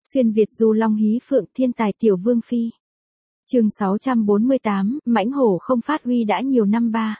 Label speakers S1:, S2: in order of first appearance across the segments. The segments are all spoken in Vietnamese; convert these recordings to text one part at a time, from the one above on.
S1: Xuyên Việt du long hí phượng thiên tài tiểu vương phi. Chương 648, mãnh hổ không phát huy đã nhiều năm ba.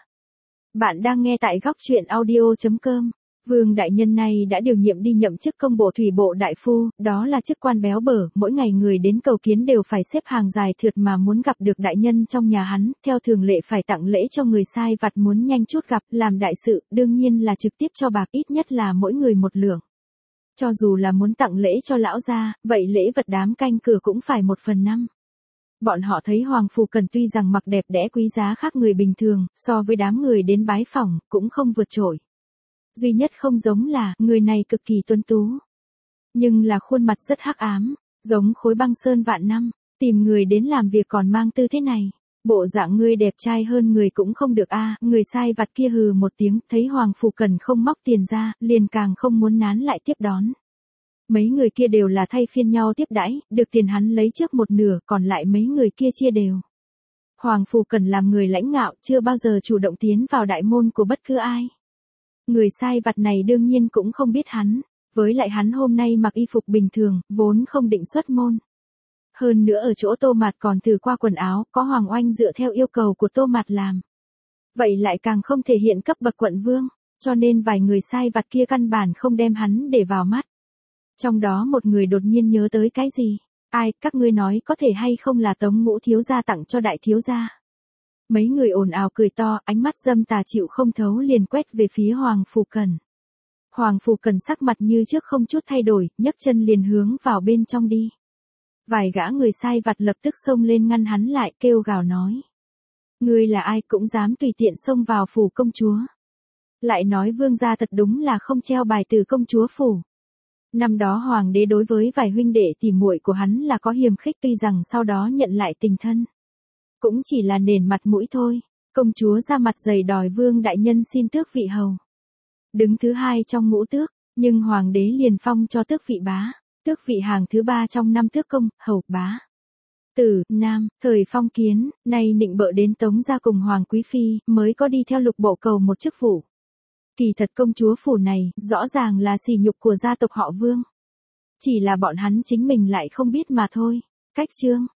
S1: Bạn đang nghe tại góc truyện audio.com. Vương đại nhân này đã điều nhiệm đi nhậm chức công bộ thủy bộ đại phu, đó là chức quan béo bở, mỗi ngày người đến cầu kiến đều phải xếp hàng dài thượt mà muốn gặp được đại nhân trong nhà hắn, theo thường lệ phải tặng lễ cho người sai vặt muốn nhanh chút gặp, làm đại sự, đương nhiên là trực tiếp cho bạc ít nhất là mỗi người một lượng. Cho dù là muốn tặng lễ cho lão gia, vậy lễ vật đám canh cửa cũng phải 1/5. Bọn họ thấy Hoàng Phủ Cần tuy rằng mặc đẹp đẽ quý giá khác người bình thường, so với đám người đến bái phỏng, cũng không vượt trội. Duy nhất không giống là, người này cực kỳ tuấn tú. Nhưng là khuôn mặt rất hắc ám, giống khối băng sơn vạn năm, tìm người đến làm việc còn mang tư thế này. Bộ dạng ngươi đẹp trai hơn người cũng không được a. Người sai vặt kia hừ một tiếng, thấy Hoàng Phủ Cần không móc tiền ra, liền càng không muốn nán lại tiếp đón. Mấy người kia đều là thay phiên nhau tiếp đãi, được tiền hắn lấy trước một nửa, còn lại mấy người kia chia đều. Hoàng Phủ Cần làm người lãnh ngạo, chưa bao giờ chủ động tiến vào đại môn của bất cứ ai. Người sai vặt này đương nhiên cũng không biết hắn, với lại hắn hôm nay mặc y phục bình thường, vốn không định xuất môn. Hơn nữa ở chỗ Tô Mạt còn thử qua quần áo, có Hoàng Oanh dựa theo yêu cầu của Tô Mạt làm. Vậy lại càng không thể hiện cấp bậc quận vương, cho nên vài người sai vặt kia căn bản không đem hắn để vào mắt. Trong đó một người đột nhiên nhớ tới cái gì? Ai, các ngươi nói có thể hay không là Tống Ngũ thiếu gia tặng cho đại thiếu gia? Mấy người ồn ào cười to, ánh mắt dâm tà chịu không thấu liền quét về phía Hoàng Phủ Cần. Hoàng Phủ Cần sắc mặt như trước không chút thay đổi, nhấc chân liền hướng vào bên trong đi. Vài gã người sai vặt lập tức xông lên ngăn hắn lại, kêu gào nói. Ngươi là ai cũng dám tùy tiện xông vào phủ công chúa. Lại nói vương gia thật đúng là không treo bài từ công chúa phủ. Năm đó hoàng đế đối với vài huynh đệ tỉ muội của hắn là có hiềm khích, tuy rằng sau đó nhận lại tình thân. Cũng chỉ là nền mặt mũi thôi, công chúa ra mặt dày đòi vương đại nhân xin tước vị hầu. Đứng thứ hai trong ngũ tước, nhưng hoàng đế liền phong cho tước vị bá, tước vị hàng thứ 3 trong 5 tước công, hầu, bá. Tử, Nam, thời phong kiến, nay nịnh bợ đến Tống gia cùng Hoàng Quý Phi, mới có đi theo lục bộ cầu một chức vụ. Kỳ thật công chúa phủ này, rõ ràng là sỉ nhục của gia tộc họ Vương. Chỉ là bọn hắn chính mình lại không biết mà thôi. Cách chương,